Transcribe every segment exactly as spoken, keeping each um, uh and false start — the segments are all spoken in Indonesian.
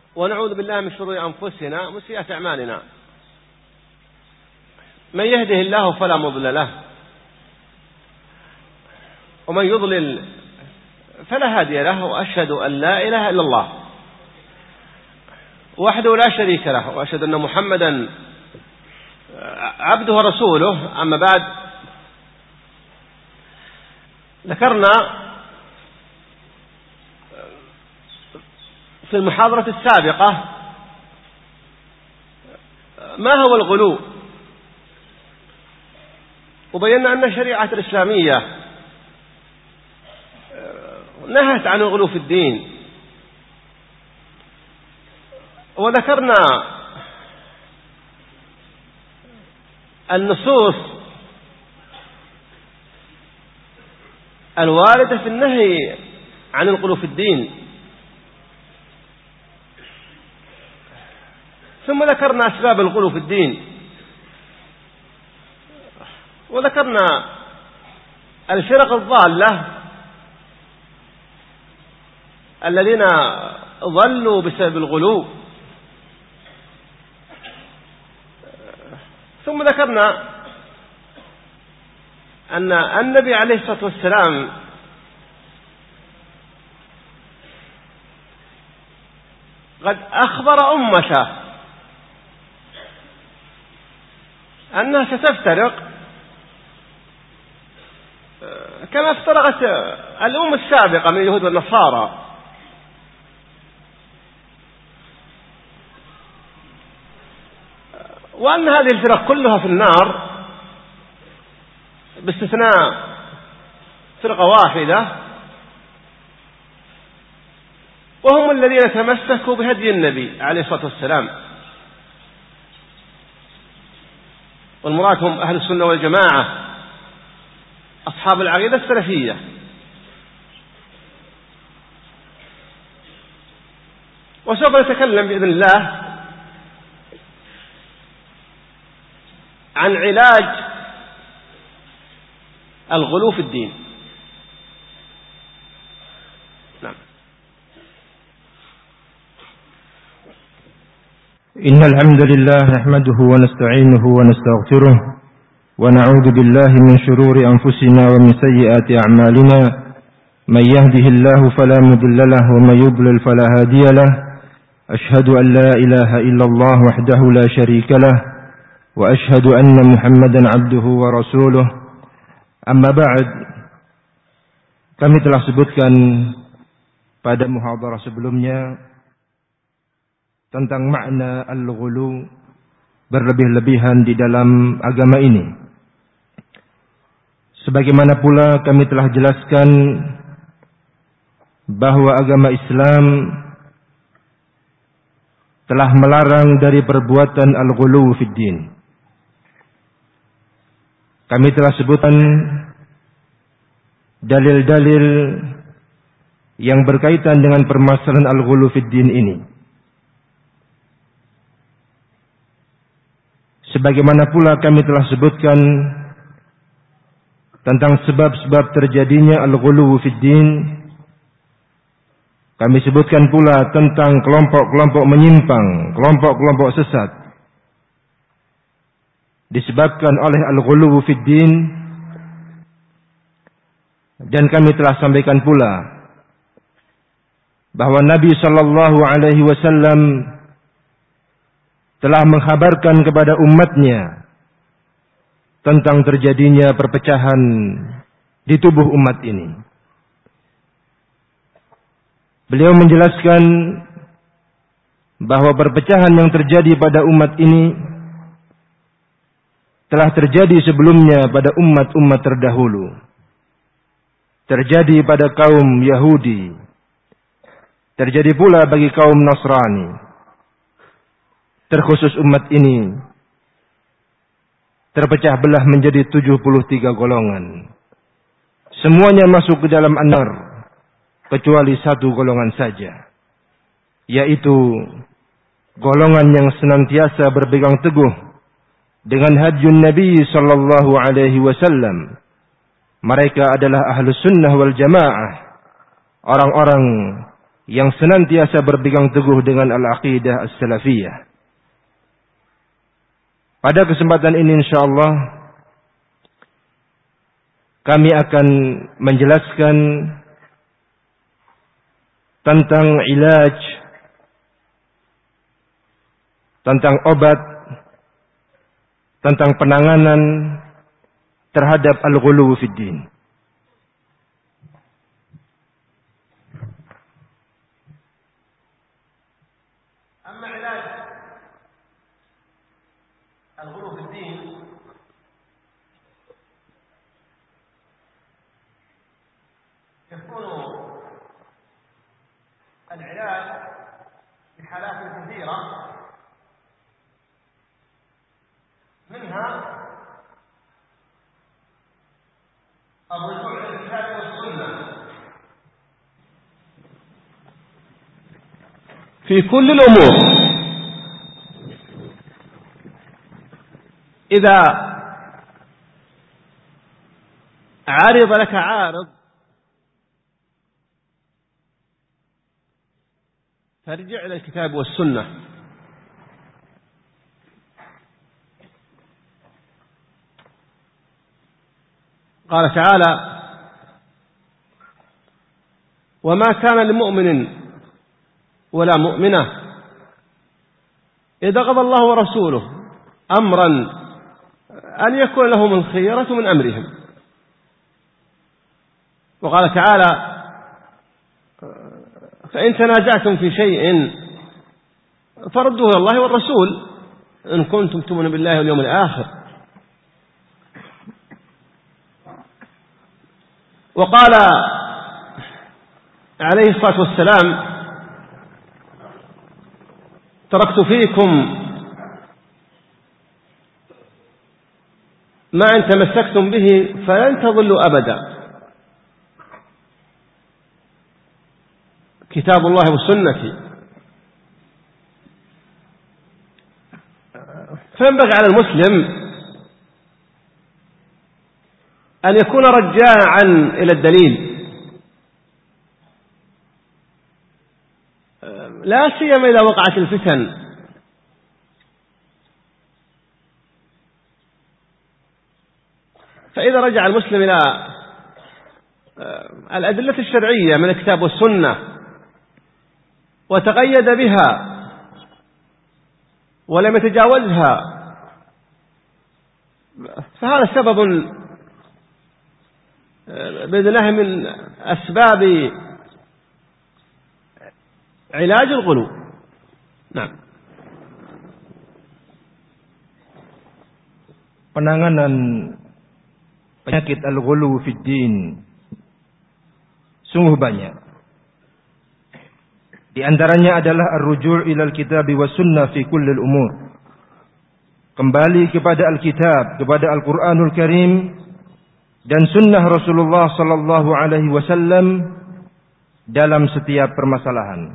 ونعوذ بالله من شرور أنفسنا وسيئات أعمالنا. من يهده الله فلا مضل له، ومن يضلل فلا هادي له، وأشهد أن لا إله إلا الله وحده لا شريك له، وأشهد أن محمدا عبده ورسوله. أما بعد، ذكرنا في المحاضرة السابقة ما هو الغلو، وبينا أن الشريعة الإسلامية نهت عن الغلو في الدين، وذكرنا النصوص الواردة في النهي عن الغلو في الدين، ثم ذكرنا أسباب الغلو في الدين، وذكرنا الفرق الضالة الذين ضلوا بسبب الغلو، ثم ذكرنا أن النبي عليه الصلاة والسلام قد أخبر أمته أنها ستفترق كما افترقت الأمم السابقة من اليهود والنصارى، وأن هذه الفرق كلها في النار باستثناء فرقة واحدة، وهم الذين تمسكوا بهدي النبي عليه الصلاة والسلام، والمراد هم أهل السنة والجماعة أصحاب العقيدة السلفية. وسوف نتكلم بإذن الله عن علاج الغلو في الدين. نعم. إن الحمد لله نحمده ونستعينه ونستغفره ونعوذ بالله من شرور أنفسنا ومن سيئات أعمالنا. من يهده الله فلا مضل له، ومن يضلل فلا هادي له. أشهد أن لا إله إلا الله وحده لا شريك له، وأشهد أن محمدا عبده ورسوله. Amma ba'd, kami telah sebutkan pada muhadharah sebelumnya tentang makna al-ghulu, berlebih-lebihan di dalam agama ini. Sebagaimana pula kami telah jelaskan bahwa agama Islam telah melarang dari perbuatan al-ghulu fid din. Kami telah sebutkan dalil-dalil yang berkaitan dengan permasalahan al-ghulu fid din ini. Sebagaimana pula kami telah sebutkan tentang sebab-sebab terjadinya al-ghulu fid din. Kami sebutkan pula tentang kelompok-kelompok menyimpang, kelompok-kelompok sesat disebabkan oleh al-ghulu fid din. Dan kami telah sampaikan pula bahwa Nabi sallallahu alaihi wasallam telah mengkhabarkan kepada umatnya tentang terjadinya perpecahan di tubuh umat ini. Beliau menjelaskan bahwa perpecahan yang terjadi pada umat ini telah terjadi sebelumnya pada umat-umat terdahulu. Terjadi pada kaum Yahudi. Terjadi pula bagi kaum Nasrani. Terkhusus umat ini terpecah belah menjadi tujuh puluh tiga golongan. Semuanya masuk ke dalam an-nar kecuali satu golongan saja, yaitu golongan yang senantiasa berpegang teguh dengan hadjun Nabi sallallahu alaihi wasallam. Mereka adalah ahlus sunnah wal jamaah, orang-orang yang senantiasa berpegang teguh dengan al-aqidah as-salafiyah. Pada kesempatan ini insyaallah kami akan menjelaskan tentang ilaj, tentang obat, tentang penanganan terhadap al-ghuluw fid din. Amma ilaj al-ghuluw fid din يكون العلاج في حالات كثيرة منها الرجوع إلى الكتاب والسنة في كل الأمور. إذا عرض لك عارض فارجع إلى الكتاب والسنة. قال تعالى: وما كان لمؤمن ولا مؤمنة إذا قضى الله ورسوله أمرا أن يكون لهم الخيرة من أمرهم. وقال تعالى: فإن تنازعتم في شيء فردوه إلى الله والرسول إن كنتم تؤمنون بالله واليوم الآخر. وقال عليه الصلاة والسلام: تركت فيكم ما إن تمسكتم به فلن تضلوا أبدا، كتاب الله وسنتي. فينبغي على المسلم أن يكون رجاعا إلى الدليل، لا سيما إذا وقعت الفتن. فإذا رجع المسلم إلى الأدلة الشرعية من الكتاب والسنة وتقيد بها ولم يتجاوزها فهذا سبب بإذن الله من أسباب علاج الغلو. Nah, penanganan penyakit al-ghulu fid din sungguh banyak. Di antaranya adalah ar-ruju' ila al-kitab wa sunnah fi kulli al-umur. Kembali kepada Alkitab, kepada Al-Qur'anul Karim dan sunnah Rasulullah sallallahu alaihi wasallam dalam setiap permasalahan.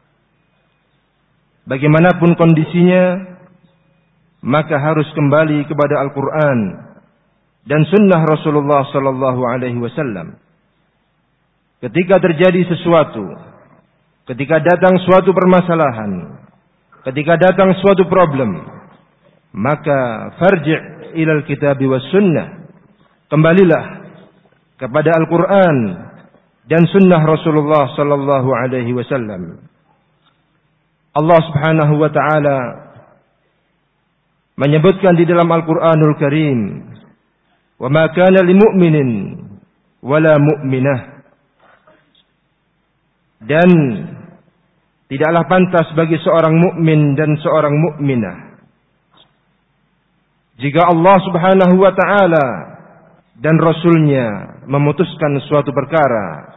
Bagaimanapun kondisinya, maka harus kembali kepada Al-Qur'an dan sunnah Rasulullah sallallahu alaihi wasallam. Ketika terjadi sesuatu, ketika datang suatu permasalahan, ketika datang suatu problem, maka farji' ilal kitab was sunnah. Kembalilah kepada Al-Qur'an dan sunnah Rasulullah sallallahu alaihi wasallam. Allah Subhanahu wa taala menyebutkan di dalam Al-Qur'anul Karim, "Wa ma kana lil mu'minin wala mu'minah." Dan tidaklah pantas bagi seorang mukmin dan seorang mukminah jika Allah Subhanahu wa taala dan Rasulnya memutuskan suatu perkara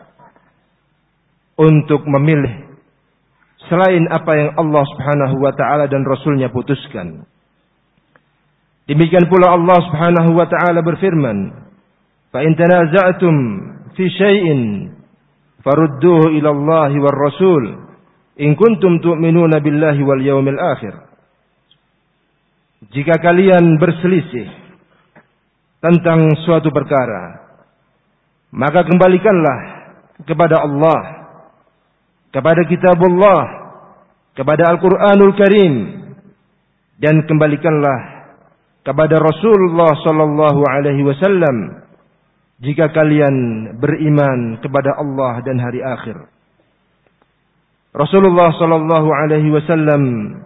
untuk memilih selain apa yang Allah Subhanahu wa taala dan Rasulnya putuskan. Demikian pula Allah Subhanahu wa taala berfirman, "Fa in tanaza'tum fi syai'in farudduhu ila Allah war Rasul in kuntum tu'minuna billahi wal yawmil akhir." Jika kalian berselisih tentang suatu perkara, maka kembalikanlah kepada Allah, kepada kitabullah, kepada Al-Quranul Karim, dan kembalikanlah kepada Rasulullah sallallahu alaihi wasallam jika kalian beriman kepada Allah dan hari akhir. Rasulullah sallallahu alaihi wasallam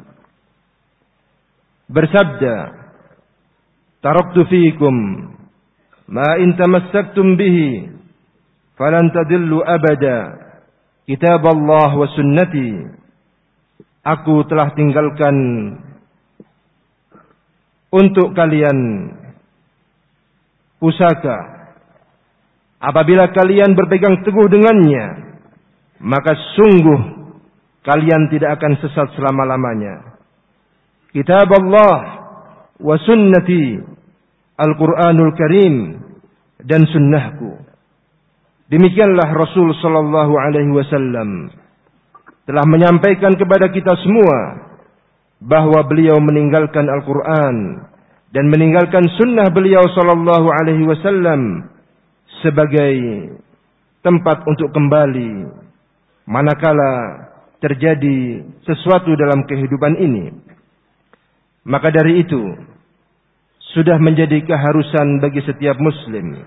bersabda, "Taraktu fiikum ma in tamassaktum bihi falan tadillu abada, kitab Allah wa sunnati." Aku telah tinggalkan untuk kalian pusaka, apabila kalian berpegang teguh dengannya, maka sungguh kalian tidak akan sesat selama-lamanya. Kitab Allah wa sunnati, Al-Quranul Karim, dan sunnahku. Demikianlah Rasul sallallahu alaihi wasallam telah menyampaikan kepada kita semua bahwa beliau meninggalkan Al-Quran dan meninggalkan sunnah beliau sallallahu alaihi wasallam sebagai tempat untuk kembali manakala terjadi sesuatu dalam kehidupan ini. Maka dari itu sudah menjadi keharusan bagi setiap muslim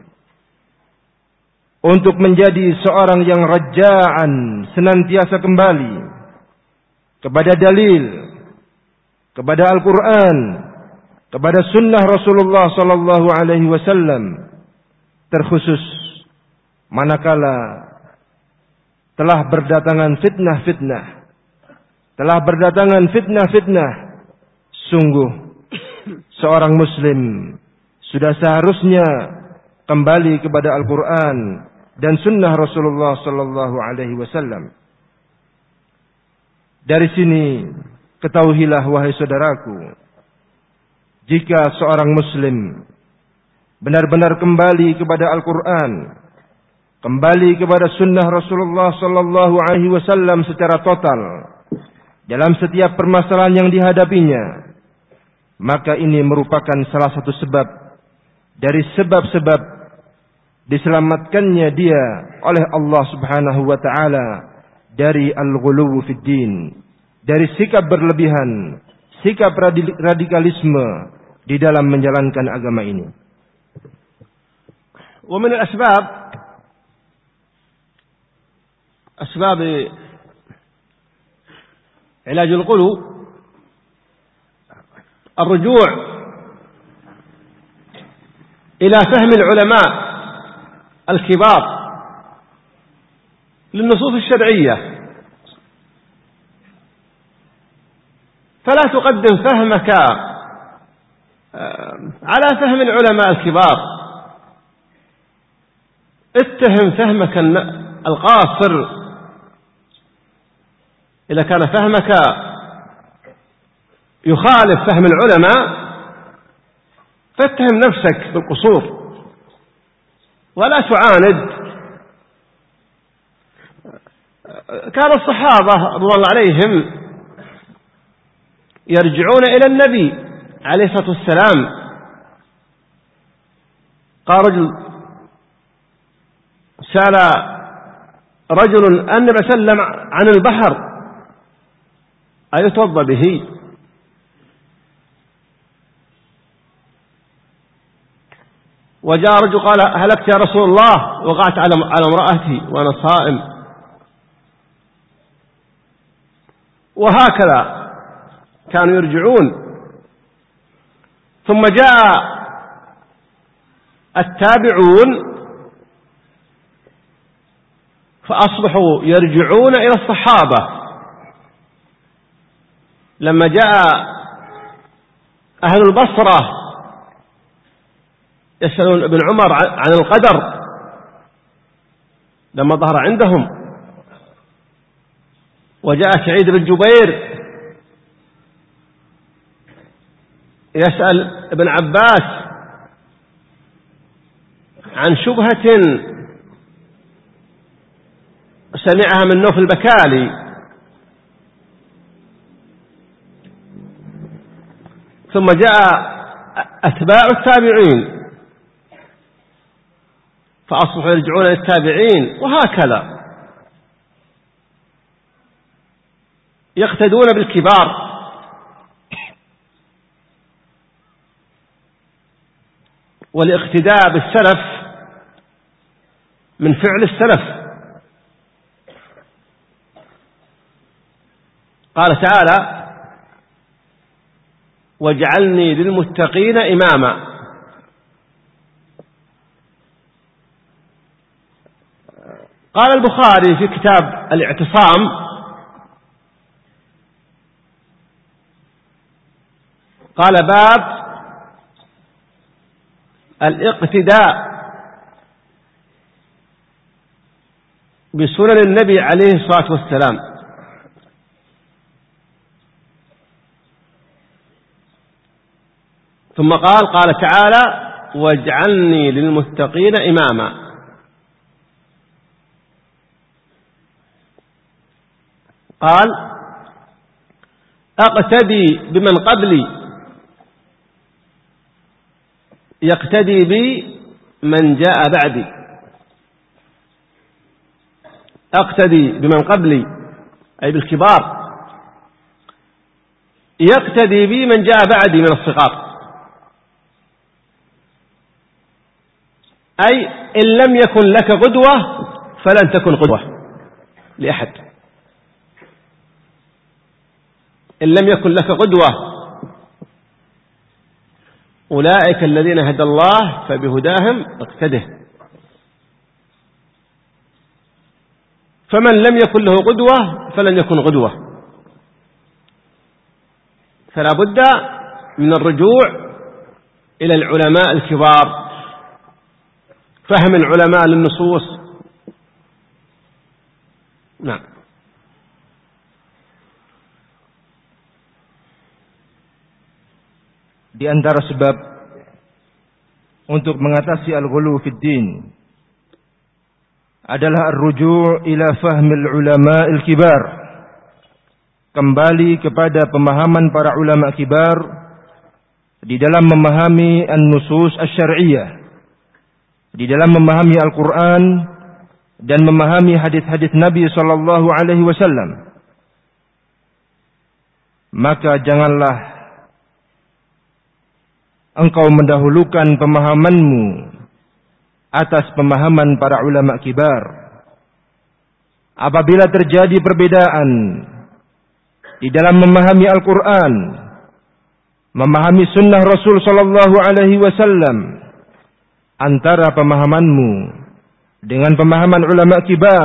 untuk menjadi seorang yang raja'an, senantiasa kembali kepada dalil, kepada Al-Quran, kepada sunnah Rasulullah sallallahu alaihi wasallam, terkhusus manakala telah berdatangan fitnah-fitnah, telah berdatangan fitnah-fitnah, sungguh seorang muslim sudah seharusnya kembali kepada Al-Quran dan sunnah Rasulullah sallallahu alaihi wasallam. Dari sini ketahuilah wahai saudaraku, jika seorang muslim benar-benar kembali kepada Al-Quran, kembali kepada sunnah Rasulullah sallallahu alaihi wasallam secara total dalam setiap permasalahan yang dihadapinya, maka ini merupakan salah satu sebab dari sebab-sebab diselamatkannya dia oleh Allah Subhanahu wa taala dari al-ghuluw fid din, dari sikap berlebihan, sikap radikalisme di dalam menjalankan agama ini. Wa min al-asbab asbab علاج الغلو الرجوع إلى فهم العلماء الكبار للنصوص الشرعية، فلا تقدم فهمك على فهم العلماء الكبار، اتهم فهمك القاصر. إذا كان فهمك يخالف فهم العلماء فاتهم نفسك بالقصور ولا تعاند. كان الصحابة رضي الله عليهم يرجعون إلى النبي عليه الصلاة والسلام. قال رجل سأل رجل النبي صلى الله عليه وسلم عن البحر أيتوضأ به؟ وجاء رجل قال هلكت يا رسول الله وقعت على على امرأتي وأنا صائم. وهكذا كانوا يرجعون. ثم جاء التابعون فأصبحوا يرجعون إلى الصحابة. لما جاء أهل البصرة يسألون ابن عمر عن القدر لما ظهر عندهم، وجاء سعيد بن جبير يسأل ابن عباس عن شبهة سمعها من نوف البكالي. ثم جاء أتباع التابعين فأصبحوا يرجعون للتابعين، وهكذا. يقتدون بالكبار، والاقتداء بالسلف من فعل السلف. قال تعالى: واجعلني للمتقين إماما. قال البخاري في كتاب الاعتصام: قال باب الاقتداء بسنن النبي عليه الصلاة والسلام. ثم قال قال تعالى: واجعلني للمتقين إماما. قال: أقتدي بمن قبلي، يقتدي بي من جاء بعدي. أقتدي بمن قبلي أي بالكبار، يقتدي بي من جاء بعدي من الصغار. أي إن لم يكن لك قدوة فلن تكن قدوة لأحد. إن لم يكن لك قدوة، أولئك الذين هدى الله فبهداهم اقتده. فمن لم يكن له قدوة فلن يكن قدوة. فلا بد من الرجوع إلى العلماء الكبار، فهم العلماء للنصوص. نعم. Di antara sebab untuk mengatasi al-ghulu fid din adalah ar-ruju' ila fahmil ulama al-kibar, kembali kepada pemahaman para ulama kibar di dalam memahami an-nusus asy-syar'iyyah, di dalam memahami Al-Qur'an dan memahami hadis-hadis Nabi sallallahu alaihi wasallam. Maka janganlah engkau mendahulukan pemahamanmu atas pemahaman para ulama kibar. Apabila terjadi perbedaan di dalam memahami Al-Quran, memahami sunnah Rasul sallallahu alaihi wasallam, antara pemahamanmu dengan pemahaman ulama kibar,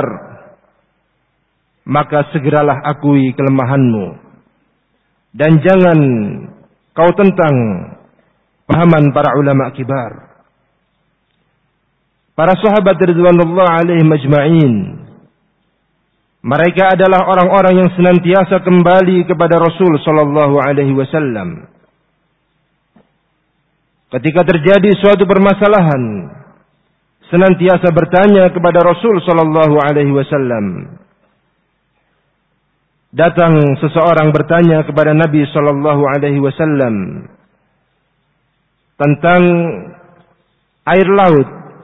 maka segeralah akui kelemahanmu dan jangan kau tentang pahaman para ulama kibar. Para sahabat radhiyallahu alaihim ajma'in, mereka adalah orang-orang yang senantiasa kembali kepada Rasul sallallahu alaihi wasallam. Ketika terjadi suatu permasalahan, senantiasa bertanya kepada Rasul sallallahu alaihi wasallam. Datang seseorang bertanya kepada Nabi sallallahu alaihi wasallam tentang air laut,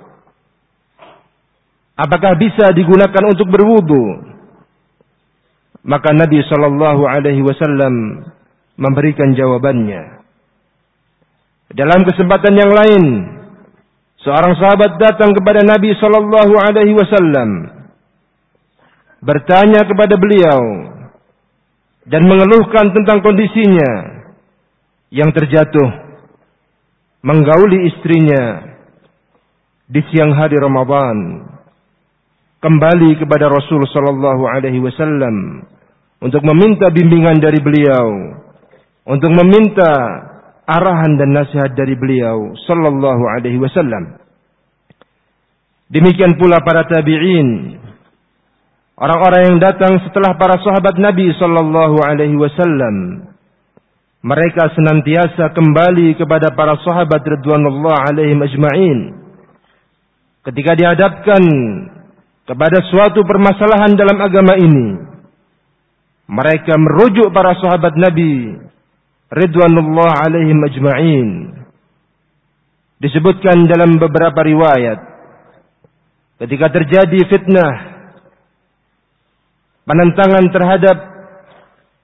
apakah bisa digunakan untuk berwudu? Maka Nabi sallallahu alaihi wasallam memberikan jawabannya. Dalam kesempatan yang lain, seorang sahabat datang kepada Nabi sallallahu alaihi wasallam, bertanya kepada beliau dan mengeluhkan tentang kondisinya yang terjatuh menggauli istrinya di siang hari Ramadan. Kembali kepada Rasul sallallahu alaihi wasallam untuk meminta bimbingan dari beliau, untuk meminta arahan dan nasihat dari beliau sallallahu alaihi wasallam. Demikian pula para tabi'in, orang-orang yang datang setelah para sahabat Nabi sallallahu alaihi wasallam. Mereka senantiasa kembali kepada para sahabat radhiyallahu alaihim ajma'in. Ketika dihadapkan kepada suatu permasalahan dalam agama ini, mereka merujuk para sahabat Nabi radhiyallahu alaihim ajma'in. Disebutkan dalam beberapa riwayat, ketika terjadi fitnah, penentangan terhadap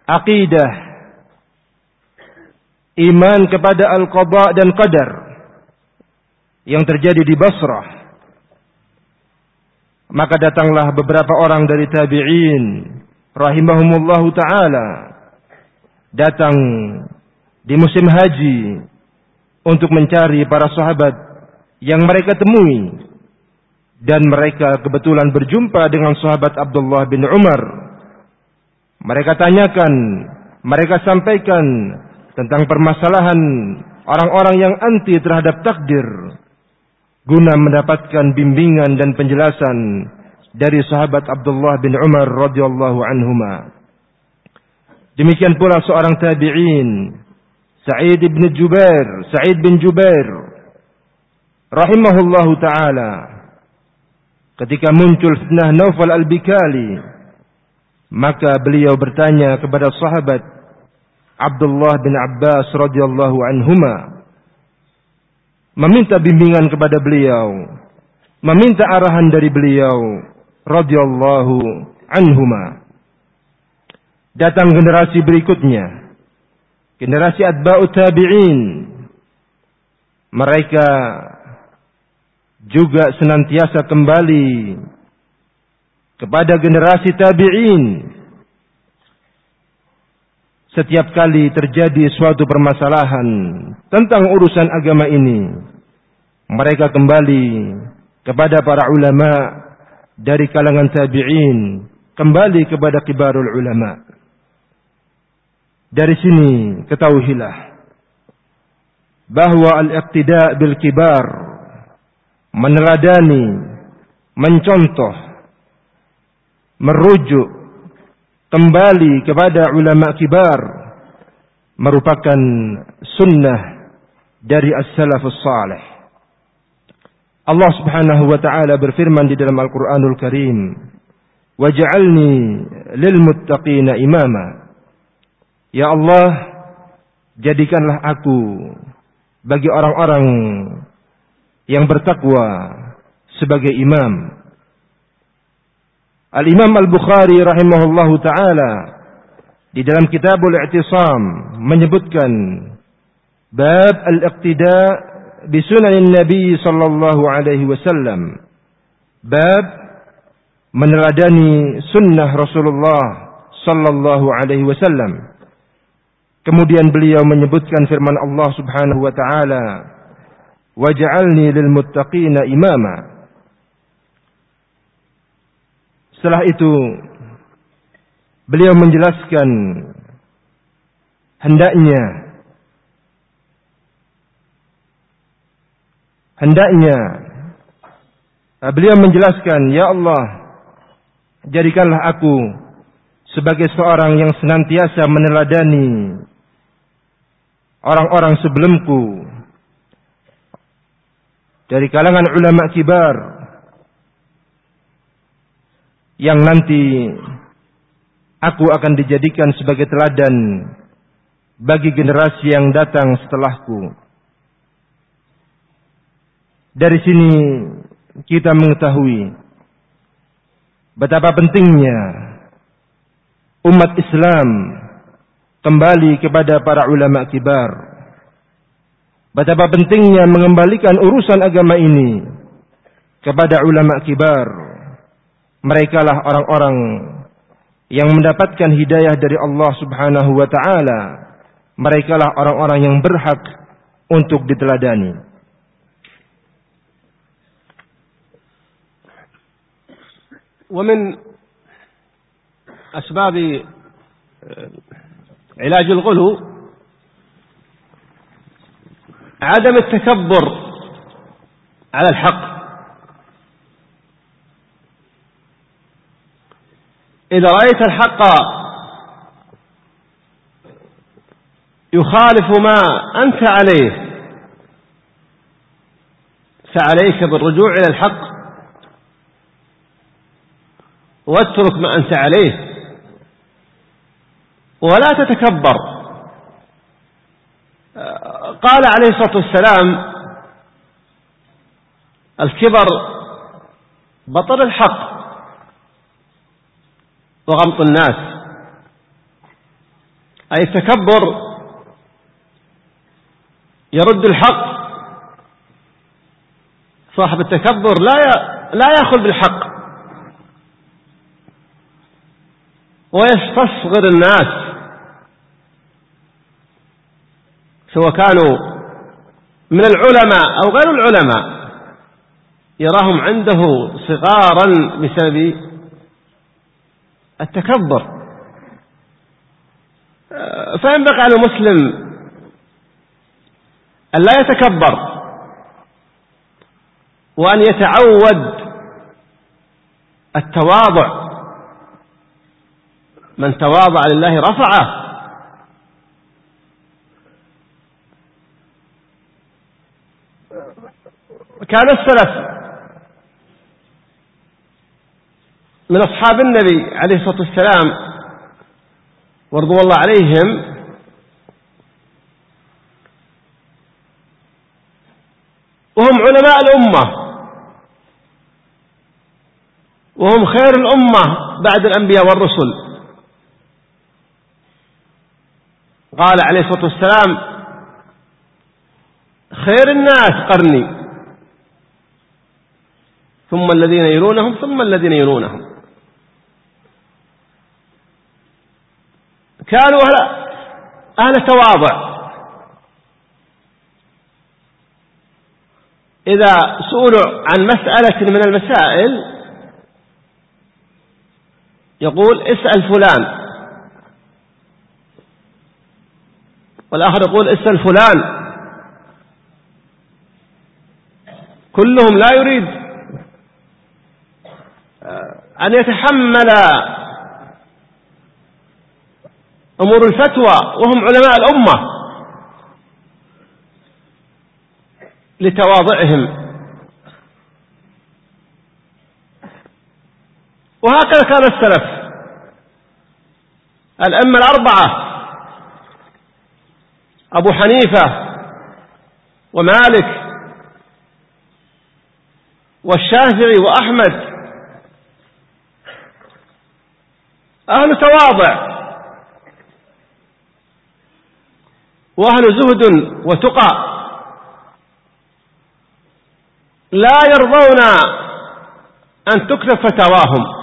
akidah, iman kepada al-qada dan qadar yang terjadi di Basrah, maka datanglah beberapa orang dari tabi'in rahimahumullahu ta'ala datang di musim haji untuk mencari para sahabat yang mereka temui, dan mereka kebetulan berjumpa dengan sahabat Abdullah bin Umar. Mereka tanyakan, mereka sampaikan tentang permasalahan orang-orang yang anti terhadap takdir, guna mendapatkan bimbingan dan penjelasan dari sahabat Abdullah bin Umar radhiyallahu anhuma. Demikian pula seorang tabi'in, Sa'id bin Jubair, Sa'id bin Jubair rahimahullahu taala, ketika muncul fitnah Naufal al-Bikali, maka beliau bertanya kepada sahabat Abdullah bin Abbas radhiyallahu anhuma, meminta bimbingan kepada beliau, meminta arahan dari beliau radhiyallahu anhuma. Datang generasi berikutnya, generasi atba'ut tabi'in. Mereka juga senantiasa kembali kepada generasi tabi'in. Setiap kali terjadi suatu permasalahan tentang urusan agama ini, mereka kembali kepada para ulama dari kalangan tabi'in, kembali kepada kibarul ulama. Dari sini ketahuilah bahwa al-iqtida' bil kibar, meneladani, mencontoh, merujuk kembali kepada ulama kibar, merupakan sunnah dari as-salafus salih. Allah Subhanahu wa taala berfirman di dalam Al-Qur'anul Karim, "Waj'alni lil muttaqina imama." Ya Allah, jadikanlah aku bagi orang-orang yang bertakwa sebagai imam. Al-Imam Al-Bukhari rahimahullahu ta'ala di dalam Kitabul I'tisam menyebutkan bab al-iqtida' bi sunanin Nabi sallallahu alaihi wasallam, bab meneladani sunnah Rasulullah sallallahu alaihi wasallam. Kemudian beliau menyebutkan firman Allah Subhanahu wa taala, "Waj'alni lil muttaqina imama." Setelah itu beliau menjelaskan hendaknya hendaknya beliau menjelaskan, "Ya Allah, jadikanlah aku sebagai seorang yang senantiasa meneladani orang-orang sebelumku dari kalangan ulama kibar, yang nanti aku akan dijadikan sebagai teladan bagi generasi yang datang setelahku." Dari sini kita mengetahui betapa pentingnya umat Islam kembali kepada para ulama kibar. Betapa pentingnya mengembalikan urusan agama ini kepada ulama kibar. Merekalah orang-orang yang mendapatkan hidayah dari Allah Subhanahu wa taala. Merekalah orang-orang yang berhak untuk diteladani. ومن أسباب علاج الغلو عدم التكبر على الحق. إذا رأيت الحق يخالف ما أنت عليه فعليك بالرجوع إلى الحق واترك ما أنت عليه ولا تتكبر. قال عليه الصلاة والسلام: الكبر بطر الحق وغمط الناس. أي التكبر يرد الحق. صاحب التكبر لا لا يأخذ بالحق ويستصغر الناس، سواء كانوا من العلماء أو غير العلماء، يراهم عنده صغارا بسبب التكبر. فينبغي على المسلم أن لا يتكبر، وأن يتعود التواضع. من تواضع لله رفعه. كان السلف من أصحاب النبي عليه الصلاة والسلام ورضوان الله عليهم وهم علماء الأمة، وهم خير الأمة بعد الأنبياء والرسل. قال عليه الصلاة والسلام: خير الناس قرني، ثم الذين يلونهم ثم الذين يلونهم. كانوا أهل, أهل تواضع. إذا سئلوا عن مسألة من المسائل يقول: اسأل فلان، والآخر يقول: اسأل فلان. كلهم لا يريد أن يتحمل أمور الفتوى، وهم علماء الأمة، لتواضعهم. وهكذا كان السلف الأئمة الأربعة: أبو حنيفة ومالك والشافعي وأحمد، أهل تواضع وأهل زهد وتقى، لا يرضون أن تكتب فتاواهم،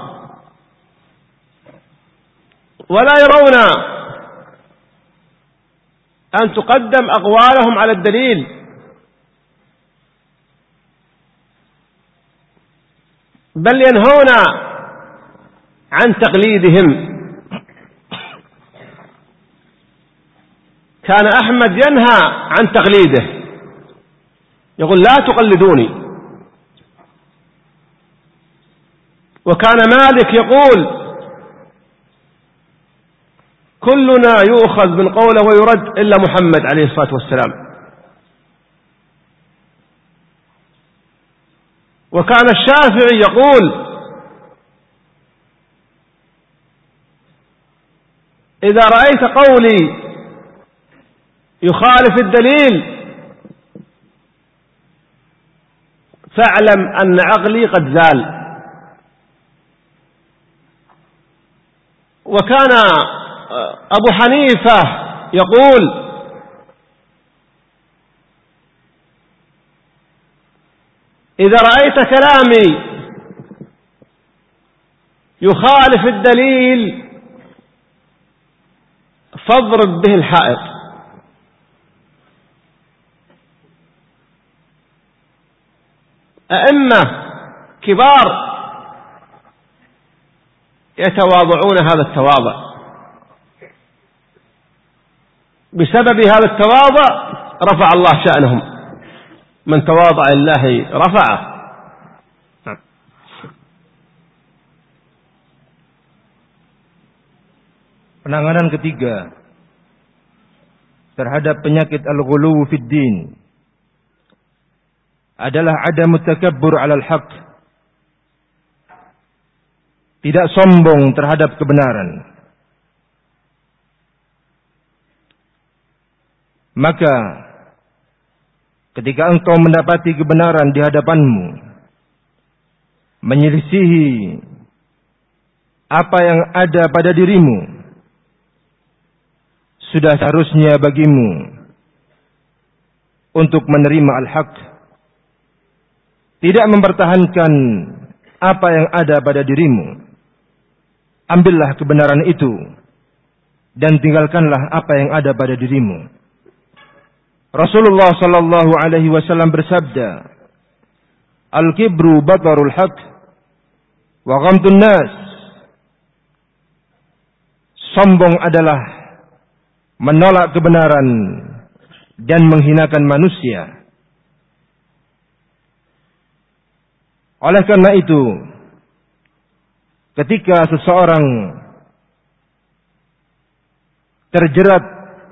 ولا يرون أن تقدم أقوالهم على الدليل، بل ينهون عن تقليدهم. كان أحمد ينهى عن تقليده، يقول: لا تقلدوني. وكان مالك يقول: كلنا يؤخذ من قوله ويرد إلا محمد عليه الصلاة والسلام. وكان الشافعي يقول: إذا رأيت قولي يخالف الدليل فاعلم أن عقلي قد زال. وكان أبو حنيفة يقول: إذا رأيت كلامي يخالف الدليل فاضرب به الحائط. أئمة كبار يتواضعون هذا التواضع، بسبب هذا التواضع رفع الله شأنهم. من تواضع لله رفعه. Penanganan ketiga terhadap penyakit al-ghuluw fid din adalah adamu takabbur 'alal haqq. Tidak sombong terhadap kebenaran. Maka ketika engkau mendapati kebenaran di hadapanmu, menyelisihi apa yang ada pada dirimu, sudah seharusnya bagimu untuk menerima al-haq, tidak mempertahankan apa yang ada pada dirimu. Ambillah kebenaran itu dan tinggalkanlah apa yang ada pada dirimu. Rasulullah sallallahu alaihi wasallam bersabda, "Al-kibru batarul haq wa ghamtun nas." Sombong adalah menolak kebenaran dan menghinakan manusia. Oleh karena itu, ketika seseorang terjerat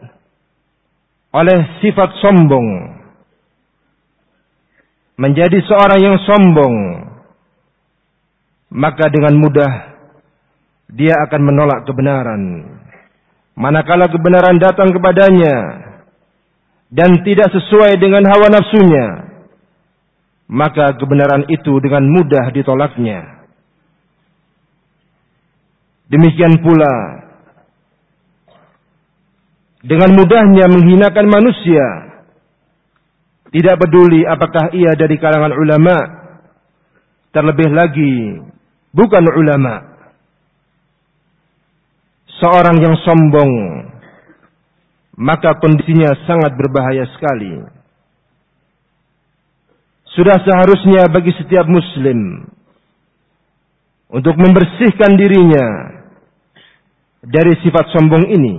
oleh sifat sombong, menjadi seorang yang sombong, maka dengan mudah dia akan menolak kebenaran. Manakala kebenaran datang kepadanya dan tidak sesuai dengan hawa nafsunya, maka kebenaran itu dengan mudah ditolaknya. Demikian pula dengan mudahnya menghinakan manusia, tidak peduli apakah ia dari kalangan ulama, terlebih lagi bukan ulama. Seorang yang sombong, maka kondisinya sangat berbahaya sekali. Sudah seharusnya bagi setiap muslim untuk membersihkan dirinya dari sifat sombong ini.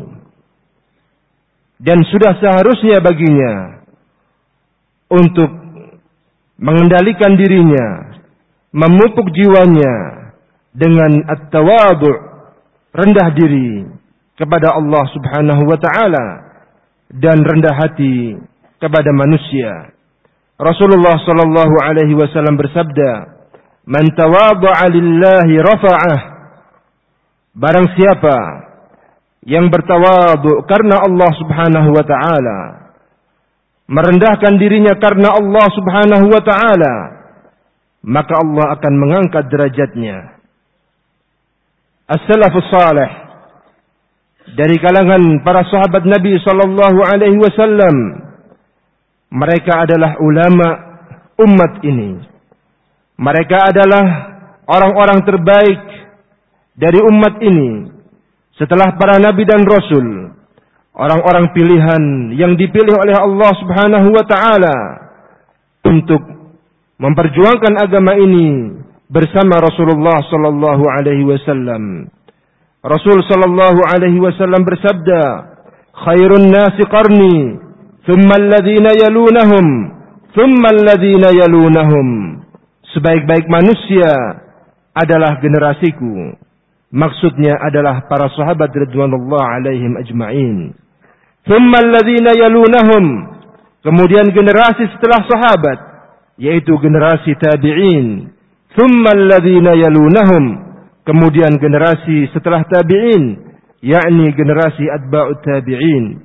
Dan sudah seharusnya baginya untuk mengendalikan dirinya, memupuk jiwanya dengan at-tawadhu', rendah diri kepada Allah Subhanahu wa taala dan rendah hati kepada manusia. Rasulullah sallallahu alaihi wasallam bersabda, "Man tawadha'a lillahi rafa'ah." Barang siapa yang bertawadhu karena Allah Subhanahu wa taala, merendahkan dirinya karena Allah Subhanahu wa taala, maka Allah akan mengangkat derajatnya. As-salafus salih dari kalangan para sahabat Nabi sallallahu alaihi wasallam, mereka adalah ulama umat ini. Mereka adalah orang-orang terbaik dari umat ini setelah para nabi dan rasul, orang-orang pilihan yang dipilih oleh Allah Subhanahu wa taala untuk memperjuangkan agama ini bersama Rasulullah sallallahu alaihi wasallam. Rasul sallallahu alaihi wasallam bersabda, "Khairun nasi qarni, thumma alladhina yalunahum, thumma alladhina yalunahum." Sebaik-baik manusia adalah generasiku. Maksudnya adalah para sahabat ridwanullah alaihim ajma'in. Thumma alladhina yalunahum. Kemudian generasi setelah sahabat, yaitu generasi tabi'in. Thumma alladhina yalunahum, kemudian generasi setelah tabi'in, yakni generasi atba'ut tabi'in.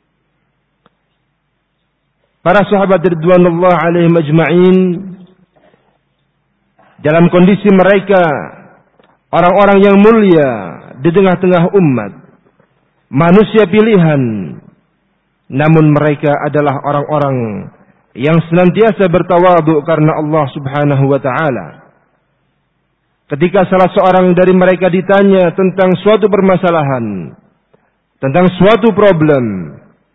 Para sahabat ridwanullah alaihim ajma'in dalam kondisi mereka orang-orang yang mulia di tengah-tengah umat, manusia pilihan, namun mereka adalah orang-orang yang senantiasa bertawadhu karena Allah Subhanahu wa taala. Ketika salah seorang dari mereka ditanya tentang suatu permasalahan, tentang suatu problem,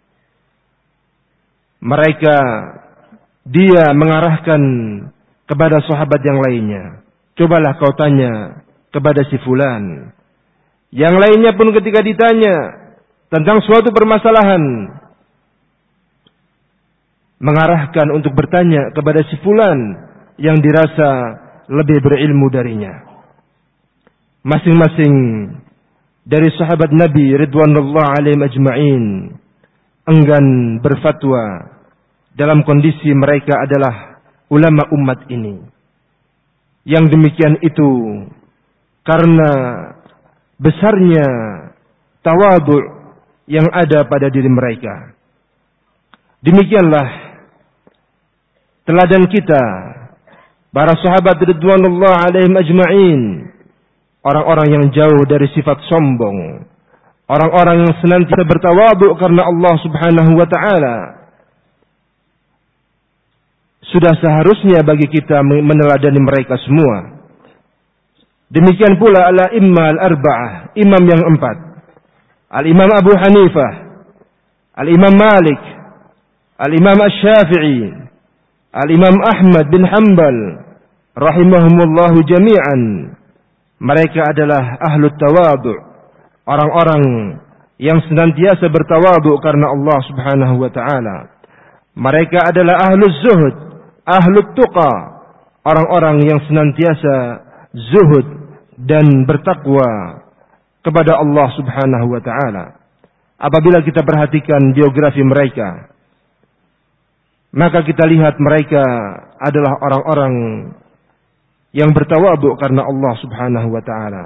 mereka, dia mengarahkan kepada sahabat yang lainnya. Cobalah kau tanya kepada si fulan. Yang lainnya pun ketika ditanya tentang suatu permasalahan, mengarahkan untuk bertanya kepada si fulan yang dirasa lebih berilmu darinya. Masing-masing dari sahabat Nabi ridwanullah alaihim ajma'in enggan berfatwa dalam kondisi mereka adalah ulama umat ini. Yang demikian itu karena besarnya tawadhu' yang ada pada diri mereka. Demikianlah teladan kita, para sahabat ridwanullah alaihim ajma'in, orang-orang yang jauh dari sifat sombong, orang-orang yang senantiasa bertawadhu karena Allah Subhanahu wa taala. Sudah seharusnya bagi kita meneladani mereka semua. Demikian pula al-a'immah al-arba'ah, imam yang empat. Al-Imam Abu Hanifah, Al-Imam Malik, Al-Imam Asy-Syafi'i, Al-Imam Ahmad bin Hanbal rahimahumullahu jami'an. Mereka adalah ahlut tawadhu, orang-orang yang senantiasa bertawadhu karena Allah Subhanahu wa taala. Mereka adalah ahlus zuhud, ahlut tuqa, orang-orang yang senantiasa zuhud dan bertakwa kepada Allah Subhanahu wa taala. Apabila kita perhatikan biografi mereka, maka kita lihat mereka adalah orang-orang yang bertawadhu karena Allah Subhanahu wa taala.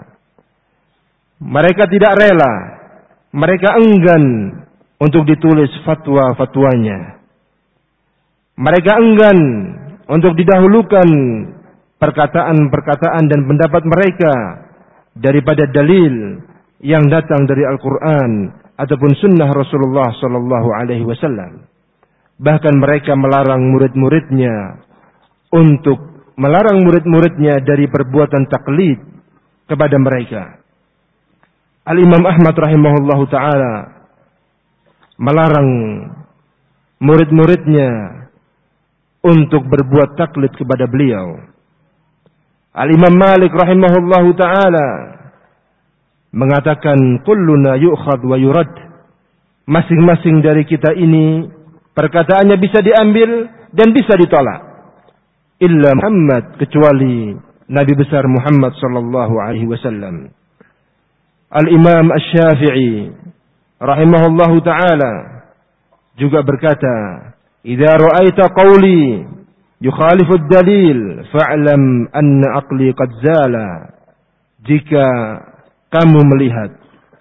Mereka tidak rela, mereka enggan untuk ditulis fatwa-fatwanya. Mereka enggan untuk didahulukan perkataan-perkataan dan pendapat mereka daripada dalil yang datang dari Al-Quran ataupun sunnah Rasulullah sallallahu alaihi wasallam. Bahkan mereka melarang murid-muridnya untuk melarang murid-muridnya dari perbuatan taklid kepada mereka. Al-Imam Ahmad rahimahullahu ta'ala melarang murid-muridnya untuk berbuat taklid kepada beliau. Al-Imam Malik rahimahullahu ta'ala mengatakan kulluna yu'khad wa yurad. Masing-masing dari kita ini perkataannya bisa diambil dan bisa ditolak. Illa Muhammad, kecuali Nabi besar Muhammad sallallahu alaihi wasallam. Al-Imam Asy-Syafi'i rahimahullahu ta'ala juga berkata, "Idza ra'aita qawli yukhalifu ad-dalil fa'lam anna aqli qad zala." Jika kamu melihat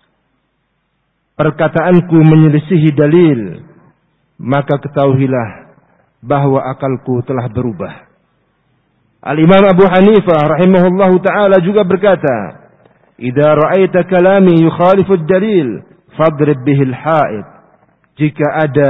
perkataanku menyelisihi dalil, maka ketahuilah bahwa akalku telah berubah. Al-Imam Abu Hanifah rahimahullahu ta'ala juga berkata, "Idza ra'aita kalami yukhalifu ad-dalil fadrib bihi al-ha'id." Jika ada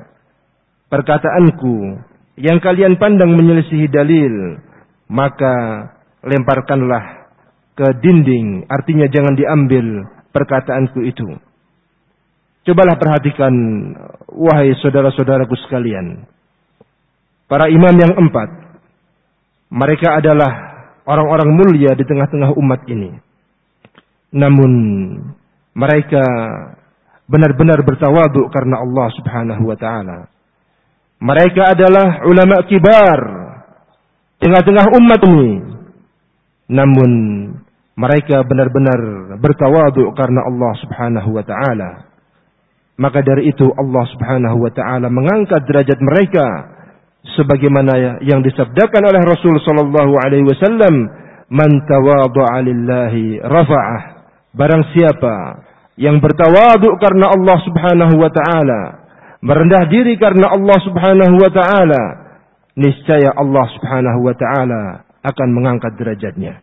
perkataanku yang kalian pandang menyelisihi dalil, maka lemparkanlah ke dinding, artinya jangan diambil perkataanku itu. Cobalah perhatikan, wahai saudara-saudaraku sekalian, para imam yang empat, mereka adalah orang-orang mulia di tengah-tengah umat ini. Namun mereka benar-benar bertawadhu karena Allah Subhanahu wa taala. Mereka adalah ulama kibar tengah-tengah umat ini. Namun mereka benar-benar bertawadhu karena Allah Subhanahu wa taala. Maka dari itu Allah Subhanahu wa taala mengangkat derajat mereka sebagaimana yang disabdakan oleh Rasul sallallahu alaihi wasallam, "Man tawadha'a lillahi rafa'ah." Barang siapa yang bertawadhu karena Allah Subhanahu wa taala, merendah diri karena Allah Subhanahu wa taala, niscaya Allah Subhanahu wa taala akan mengangkat derajatnya.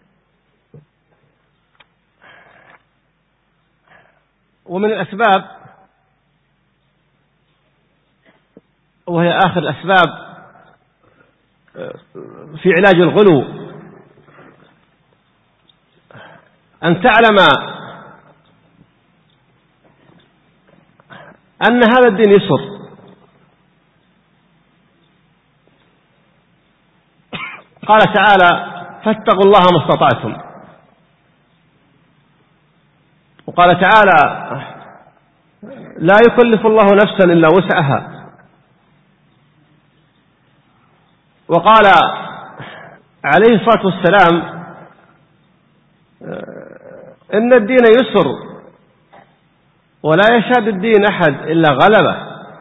ومن الأسباب وهي آخر الأسباب في علاج الغلو أن تعلم أن هذا الدين يسر. قال تعالى: فاتقوا الله ما استطعتم. وقال تعالى: لا يكلف الله نفسا إلا وسعها. وقال عليه الصلاة والسلام: إن الدين يسر ولا يشهد الدين أحد إلا غلبه.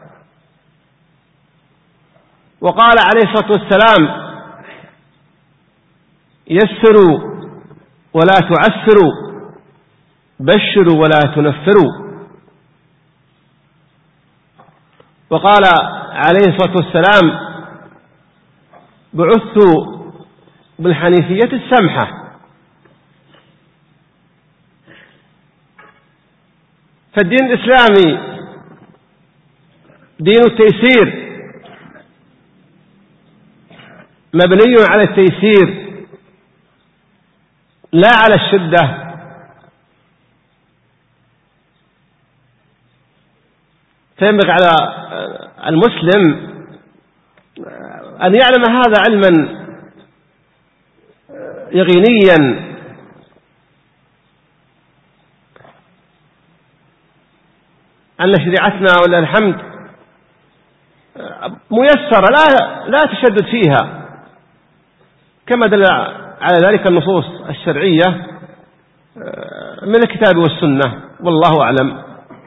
وقال عليه الصلاة والسلام: يسروا ولا تعسروا، بشروا ولا تنفروا. وقال عليه الصلاة والسلام: بعثت بالحنيفية السمحة. فالدين الإسلامي دين التيسير، مبني على التيسير لا على الشدة. فينبغي على المسلم أن يعلم هذا علما يقينيا، أن شريعتنا ولله الحمد ميسرة لا لا تشدد فيها، كما دل على ذلك النصوص الشرعية من الكتاب والسنة، والله أعلم.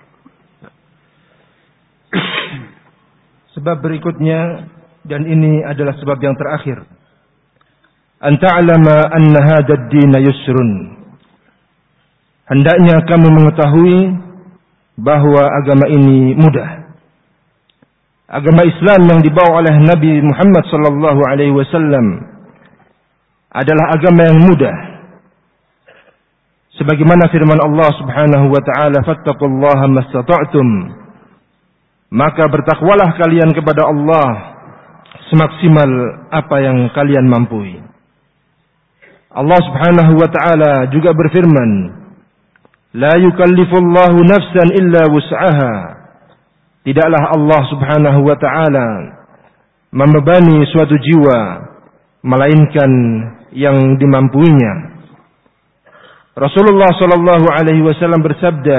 Sebab berikutnya, dan ini adalah sebab yang terakhir, an ta'lama anna hadzal din yusrun. Hendaknya kamu mengetahui bahwa agama ini mudah. Agama Islam yang dibawa oleh Nabi Muhammad sallallahu alaihi wasallam adalah agama yang mudah. Sebagaimana firman Allah Subhanahu wa taala, fattaqullaha mastata'tum. Maka bertakwalah kalian kepada Allah semaksimal apa yang kalian mampu. Allah Subhanahu wa taala juga berfirman, la yukallifullahu nafsan illa wus'aha. Tidaklah Allah Subhanahu wa taala membebani suatu jiwa melainkan yang dimampuinya. Rasulullah sallallahu alaihi wasallam bersabda,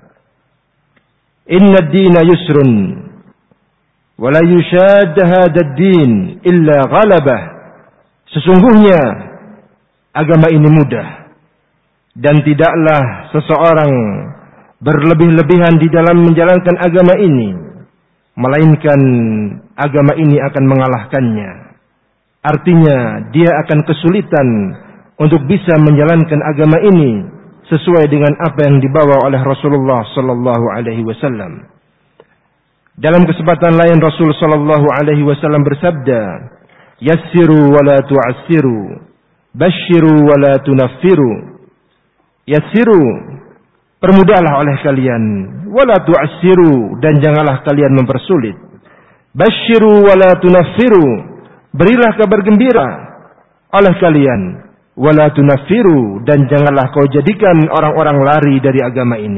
inna ad-dina yusrun wa la yushadda hadha ad-din illa ghalabah. Sesungguhnya agama ini mudah dan tidaklah seseorang berlebih-lebihan di dalam menjalankan agama ini melainkan agama ini akan mengalahkannya. Artinya dia akan kesulitan untuk bisa menjalankan agama ini sesuai dengan apa yang dibawa oleh Rasulullah sallallahu alaihi wasallam. Dalam kesempatan lain Rasul sallallahu alaihi wasallam bersabda, yassiru wa la tu'assiru, basyiru wa la tunaffiru. Yassiru, permudahlah oleh kalian, wa la tu'assiru, dan janganlah kalian mempersulit. Basyiru wa la tunaffiru, berilah kabar gembira oleh kalian. Wala tunaffiru, dan janganlah kau jadikan orang-orang lari dari agama ini.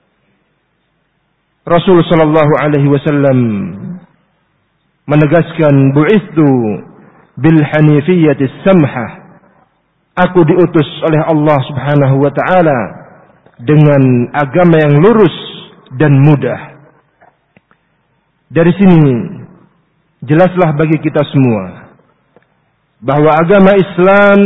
Rasul sallallahu alaihi wasallam menegaskan, bu'ithu bil hanifiyatis samhah. Aku diutus oleh Allah Subhanahu wa taala dengan agama yang lurus dan mudah. Dari sini jelaslah bagi kita semua bahwa agama Islam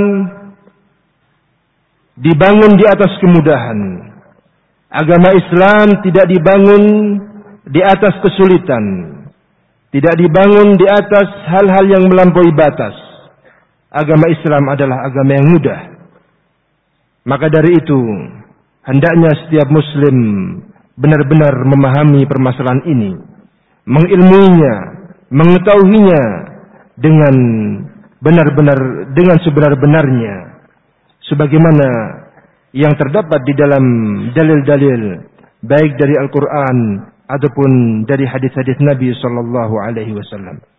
dibangun di atas kemudahan. Agama Islam tidak dibangun di atas kesulitan, tidak dibangun di atas hal-hal yang melampaui batas. Agama Islam adalah agama yang mudah. Maka dari itu, hendaknya setiap muslim benar-benar memahami permasalahan ini, mengilmuinya, mengetahuinya dengan benar-benar, dengan sebenar-benarnya, sebagaimana yang terdapat di dalam dalil-dalil baik dari Al-Quran ataupun dari hadis-hadis Nabi sallallahu alaihi wasallam.